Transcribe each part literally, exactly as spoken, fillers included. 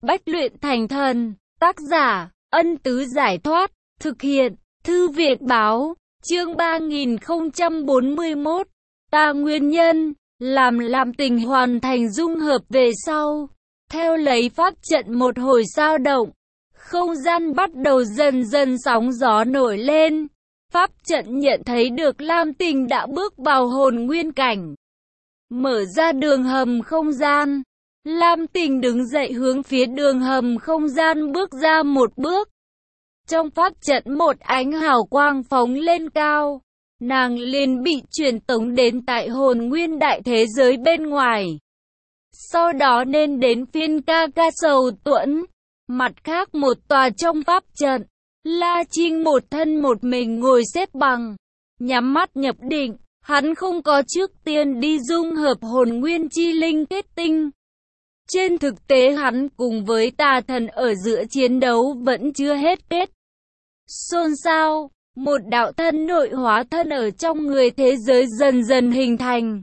Bách luyện thành thần. Tác giả, Ân Tứ Giải Thoát. Thực hiện, Thư Viện Báo. Chương ba nghìn không trăm bốn mươi mốt. Ta nguyên nhân, làm làm tình hoàn thành dung hợp về sau. Theo lấy pháp trận một hồi dao động, không gian bắt đầu dần dần sóng gió nổi lên. Pháp trận nhận thấy được Lam Tình đã bước vào hồn nguyên cảnh. Mở ra đường hầm không gian. Lam Tình đứng dậy hướng phía đường hầm không gian bước ra một bước. Trong pháp trận một ánh hào quang phóng lên cao. Nàng liền bị truyền tống đến tại hồn nguyên đại thế giới bên ngoài. Sau đó nên đến phiên ca ca Sầu Tuẫn. Mặt khác một tòa trong pháp trận, La Trinh một thân một mình ngồi xếp bằng, nhắm mắt nhập định. Hắn không có trước tiên đi dung hợp hồn nguyên chi linh kết tinh. Trên thực tế hắn cùng với tà thần ở giữa chiến đấu vẫn chưa hết kết. Xôn xao, một đạo thân nội hóa thân ở trong người thế giới dần dần hình thành.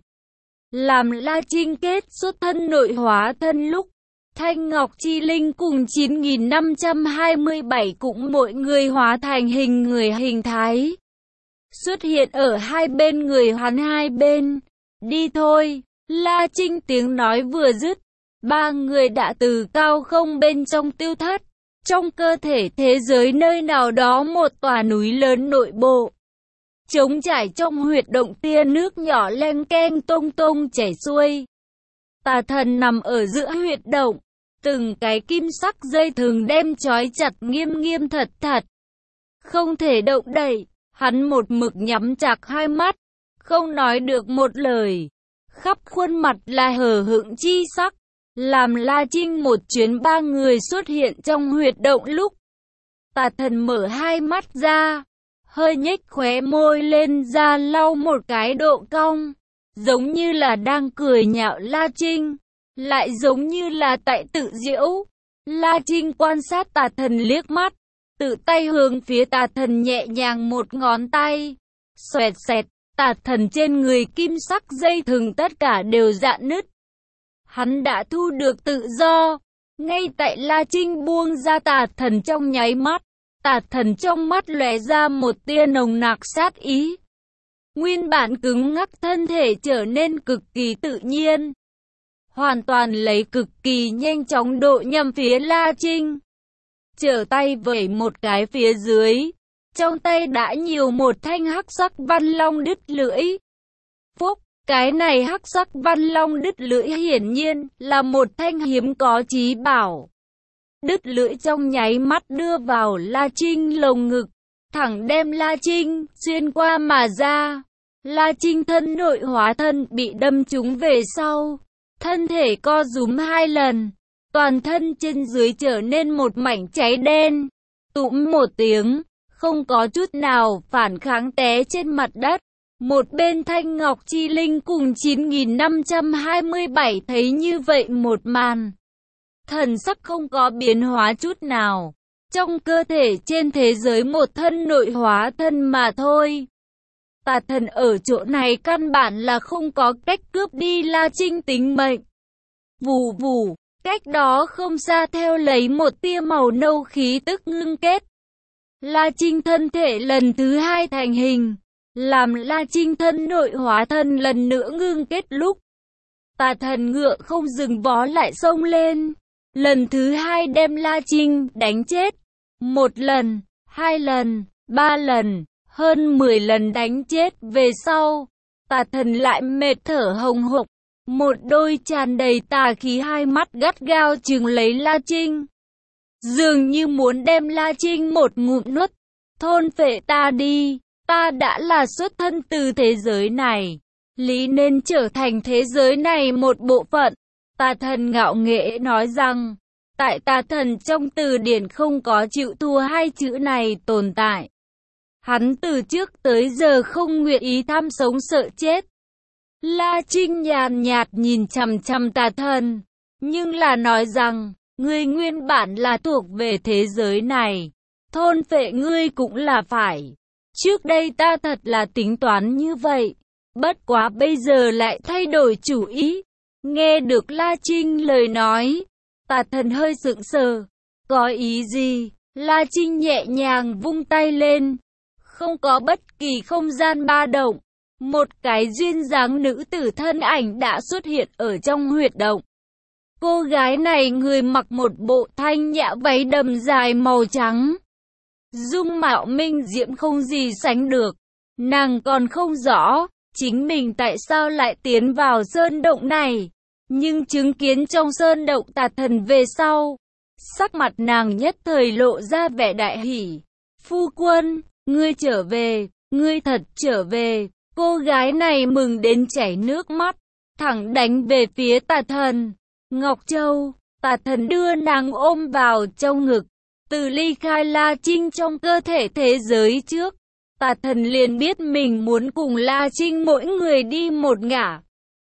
Làm La Trinh kết xuất thân nội hóa thân lúc, Thanh Ngọc Chi Linh cùng chín nghìn năm trăm hai mươi bảy cũng mỗi người hóa thành hình người hình thái. Xuất hiện ở hai bên người hắn hai bên. Đi thôi, La Trinh tiếng nói vừa dứt. Ba người đã từ cao không bên trong tiêu thất. Trong cơ thể thế giới nơi nào đó một tòa núi lớn nội bộ. Trống trải trong huyệt động tia nước nhỏ len keng tông tông chảy xuôi. Tà thần nằm ở giữa huyệt động. Từng cái kim sắc dây thừng đem trói chặt nghiêm nghiêm thật thật. Không thể động đậy. Hắn một mực nhắm chặt hai mắt. Không nói được một lời. Khắp khuôn mặt là hờ hững chi sắc. Làm La Trinh một chuyến ba người xuất hiện trong huyệt động lúc. Tà thần mở hai mắt ra. Hơi nhếch khóe môi lên ra lau một cái độ cong. Giống như là đang cười nhạo La Trinh. Lại giống như là tại tự giễu. La Trinh quan sát tà thần liếc mắt. Tự tay hướng phía tà thần nhẹ nhàng một ngón tay. Xoẹt xẹt, tà thần trên người kim sắc dây thừng tất cả đều rạn nứt. Hắn đã thu được tự do. Ngay tại La Trinh buông ra tà thần trong nháy mắt. Tà thần trong mắt lóe ra một tia nồng nặc sát ý. Nguyên bản cứng ngắc thân thể trở nên cực kỳ tự nhiên. Hoàn toàn lấy cực kỳ nhanh chóng độ nhằm phía La Trinh. Trở tay vẩy một cái phía dưới. Trong tay đã nhiều một thanh hắc sắc văn long đứt lưỡi. Phúc, cái này hắc sắc văn long đứt lưỡi hiển nhiên là một thanh hiếm có chí bảo. Đứt lưỡi trong nháy mắt đưa vào La Trinh lồng ngực. Thẳng đem La Trinh xuyên qua mà ra. La Trinh thân nội hóa thân bị đâm trúng về sau. Thân thể co rúm hai lần. Toàn thân trên dưới trở nên một mảnh cháy đen. Tũm một tiếng. Không có chút nào phản kháng té trên mặt đất. Một bên Thanh Ngọc Chi Linh cùng chín nghìn năm trăm hai mươi bảy thấy như vậy một màn. Thần sắc không có biến hóa chút nào. Trong cơ thể trên thế giới một thân nội hóa thân mà thôi. Tà thần ở chỗ này căn bản là không có cách cướp đi La Trinh tính mệnh. Vù vù, cách đó không xa theo lấy một tia màu nâu khí tức ngưng kết. La Trinh thân thể lần thứ hai thành hình. Làm La Trinh thân nội hóa thân lần nữa ngưng kết lúc. Tà thần ngựa không dừng vó lại xông lên. Lần thứ hai đem La Trinh đánh chết. Một lần, hai lần, ba lần, hơn mười lần đánh chết về sau. Tà thần lại mệt thở hồng hộc. Một đôi tràn đầy tà khí hai mắt gắt gao trừng lấy La Trinh. Dường như muốn đem La Trinh một ngụm nuốt. Thôn phệ ta đi. Ta đã là xuất thân từ thế giới này. Lý nên trở thành thế giới này một bộ phận. Tà thần ngạo nghễ nói rằng. Tại tà thần trong từ điển không có chịu thua hai chữ này tồn tại. Hắn từ trước tới giờ không nguyện ý tham sống sợ chết. La Trinh nhàn nhạt nhìn chằm chằm tà thần. Nhưng là nói rằng. Ngươi nguyên bản là thuộc về thế giới này. Thôn phệ ngươi cũng là phải. Trước đây ta thật là tính toán như vậy. Bất quá bây giờ lại thay đổi chủ ý. Nghe được La Trinh lời nói. Tà Thần hơi sững sờ. Có ý gì? La Trinh nhẹ nhàng vung tay lên. Không có bất kỳ không gian ba động. Một cái duyên dáng nữ tử thân ảnh đã xuất hiện ở trong huyệt động. Cô gái này người mặc một bộ thanh nhã váy đầm dài màu trắng. Dung mạo minh diễm không gì sánh được. Nàng còn không rõ chính mình tại sao lại tiến vào sơn động này. Nhưng chứng kiến trong sơn động Tà Thần về sau, sắc mặt nàng nhất thời lộ ra vẻ đại hỉ. Phu quân, ngươi trở về, ngươi thật trở về. Cô gái này mừng đến chảy nước mắt, thẳng đánh về phía Tà Thần. Ngọc Châu, Tà Thần đưa nàng ôm vào trong ngực. Từ ly khai La Trinh trong cơ thể thế giới trước, Tà Thần liền biết mình muốn cùng La Trinh mỗi người đi một ngả.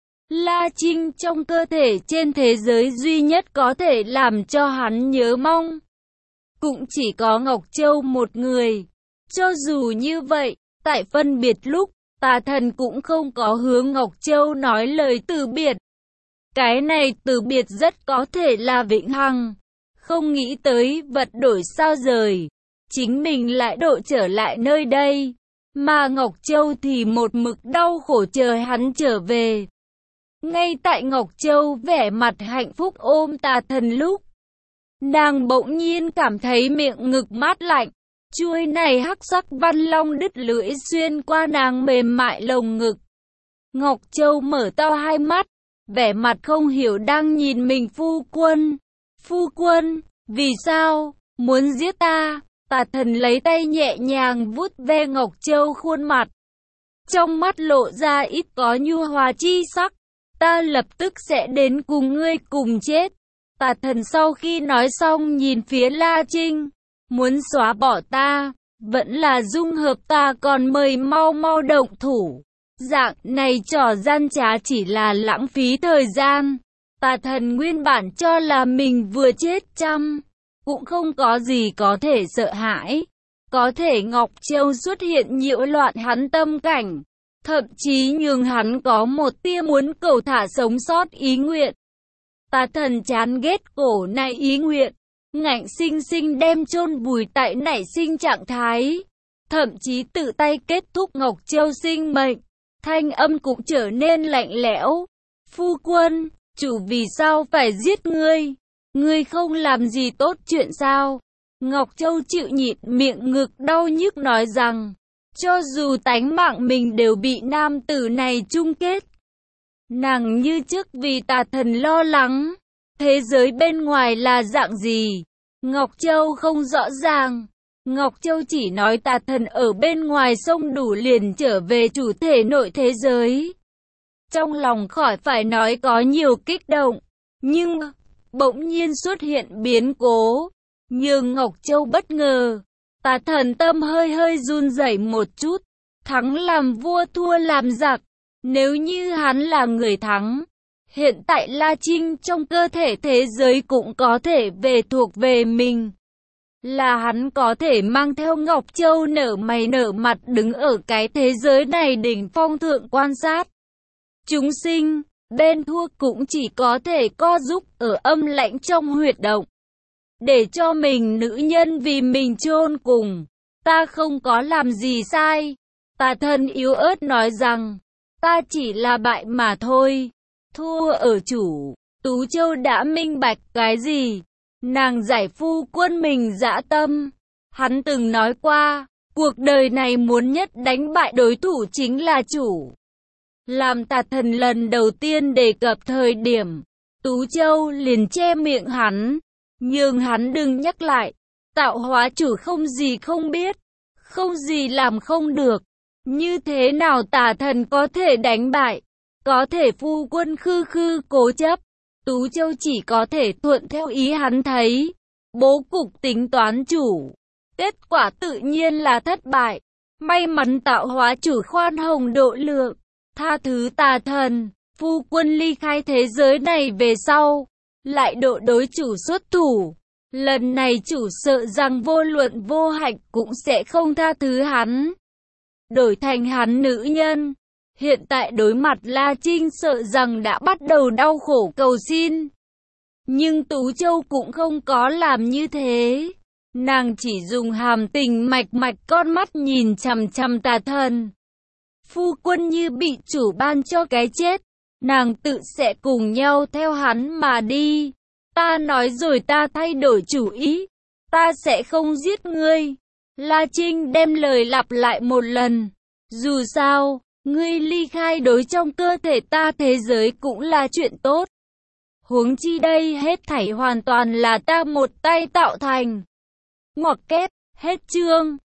La Trinh trong cơ thể trên thế giới duy nhất có thể làm cho hắn nhớ mong. Cũng chỉ có Ngọc Châu một người. Cho dù như vậy, tại phân biệt lúc, Tà Thần cũng không có hướng Ngọc Châu nói lời từ biệt. Cái này từ biệt rất có thể là vĩnh hằng. Không nghĩ tới vật đổi sao rời, chính mình lại độ trở lại nơi đây. Mà Ngọc Châu thì một mực đau khổ chờ hắn trở về. Ngay tại Ngọc Châu vẻ mặt hạnh phúc ôm Tà Thần lúc, nàng bỗng nhiên cảm thấy miệng ngực mát lạnh. Chuôi này hắc sắc văn long đứt lưỡi xuyên qua nàng mềm mại lồng ngực. Ngọc Châu mở to hai mắt, vẻ mặt không hiểu đang nhìn mình. Phu quân, phu quân, vì sao, muốn giết ta? Tà Thần lấy tay nhẹ nhàng vuốt ve Ngọc Châu khuôn mặt. Trong mắt lộ ra ít có nhu hòa chi sắc. Ta lập tức sẽ đến cùng ngươi cùng chết. Tà Thần sau khi nói xong nhìn phía La Trinh. Muốn xóa bỏ ta, vẫn là dung hợp ta, còn mời mau mau động thủ. Dạng này trò gian trá chỉ là lãng phí thời gian. Tà Thần nguyên bản cho là mình vừa chết trăm, cũng không có gì có thể sợ hãi. Có thể Ngọc Châu xuất hiện nhiễu loạn hắn tâm cảnh, thậm chí nhường hắn có một tia muốn cầu thả sống sót ý nguyện. Tà Thần chán ghét cổ này ý nguyện, ngạnh sinh sinh đem chôn vùi tại nảy sinh trạng thái, thậm chí tự tay kết thúc Ngọc Châu sinh mệnh. Thanh âm cũng trở nên lạnh lẽo. Phu quân, chủ vì sao phải giết ngươi? Ngươi không làm gì tốt chuyện sao? Ngọc Châu chịu nhịn miệng ngực đau nhức nói rằng, cho dù tánh mạng mình đều bị nam tử này chung kết. Nàng như trước vì Tà Thần lo lắng. Thế giới bên ngoài là dạng gì? Ngọc Châu không rõ ràng. Ngọc Châu chỉ nói Tà Thần ở bên ngoài sông đủ liền trở về chủ thể nội thế giới. Trong lòng khỏi phải nói có nhiều kích động. Nhưng bỗng nhiên xuất hiện biến cố, nhưng Ngọc Châu bất ngờ. Tà Thần tâm hơi hơi run rẩy một chút. Thắng làm vua thua làm giặc. Nếu như hắn là người thắng, hiện tại La Trinh trong cơ thể thế giới cũng có thể về thuộc về mình. Là hắn có thể mang theo Ngọc Châu nở mày nở mặt đứng ở cái thế giới này đỉnh phong thượng quan sát. Chúng sinh, bên thua cũng chỉ có thể co giúp ở âm lãnh trong huyệt động. Để cho mình nữ nhân vì mình chôn cùng. Ta không có làm gì sai. Tà Thần yếu ớt nói rằng, ta chỉ là bại mà thôi. Thua ở chủ. Tú Châu đã minh bạch cái gì? Nàng giải phu quân mình dã tâm. Hắn từng nói qua, cuộc đời này muốn nhất đánh bại đối thủ chính là chủ. Làm Tà Thần lần đầu tiên đề cập thời điểm, Tú Châu liền che miệng hắn, nhưng hắn đừng nhắc lại. Tạo hóa chủ không gì không biết, không gì làm không được. Như thế nào Tà Thần có thể đánh bại? Có thể phu quân khư khư cố chấp. Tú Châu chỉ có thể thuận theo ý hắn thấy. Bố cục tính toán chủ. Kết quả tự nhiên là thất bại. May mắn tạo hóa chủ khoan hồng độ lượng, tha thứ Tà Thần. Phu quân ly khai thế giới này về sau, lại độ đối chủ xuất thủ. Lần này chủ sợ rằng vô luận vô hạnh cũng sẽ không tha thứ hắn. Đổi thành hắn nữ nhân. Hiện tại đối mặt La Trinh sợ rằng đã bắt đầu đau khổ cầu xin. Nhưng Tú Châu cũng không có làm như thế. Nàng chỉ dùng hàm tình mạch mạch con mắt nhìn chằm chằm Tà Thần. Phu quân như bị chủ ban cho cái chết, nàng tự sẽ cùng nhau theo hắn mà đi. Ta nói rồi, ta thay đổi chủ ý, ta sẽ không giết ngươi. La Trinh đem lời lặp lại một lần. Dù sao, ngươi ly khai đối trong cơ thể ta thế giới cũng là chuyện tốt. Huống chi đây hết thảy hoàn toàn là ta một tay tạo thành. Ngoặc kép, hết chương.